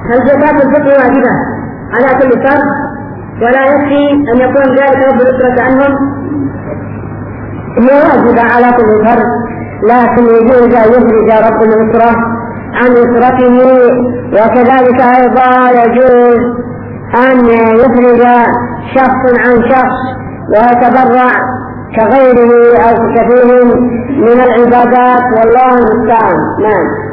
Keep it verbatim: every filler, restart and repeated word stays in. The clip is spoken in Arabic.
هل زكاة الفطر واجبة على كل فرد ولا يكفي أن يكون ذلك رب الأسرة عنهم؟ هي واجبة على كل فرد، لكن يجوز أن يخرج رب الأسرة عن أسرته، وكذلك أيضا يجوز أن يخرج شخص عن شخص ويتبرع كغيره أو كثير من العبادات، والله المستعان. نعم.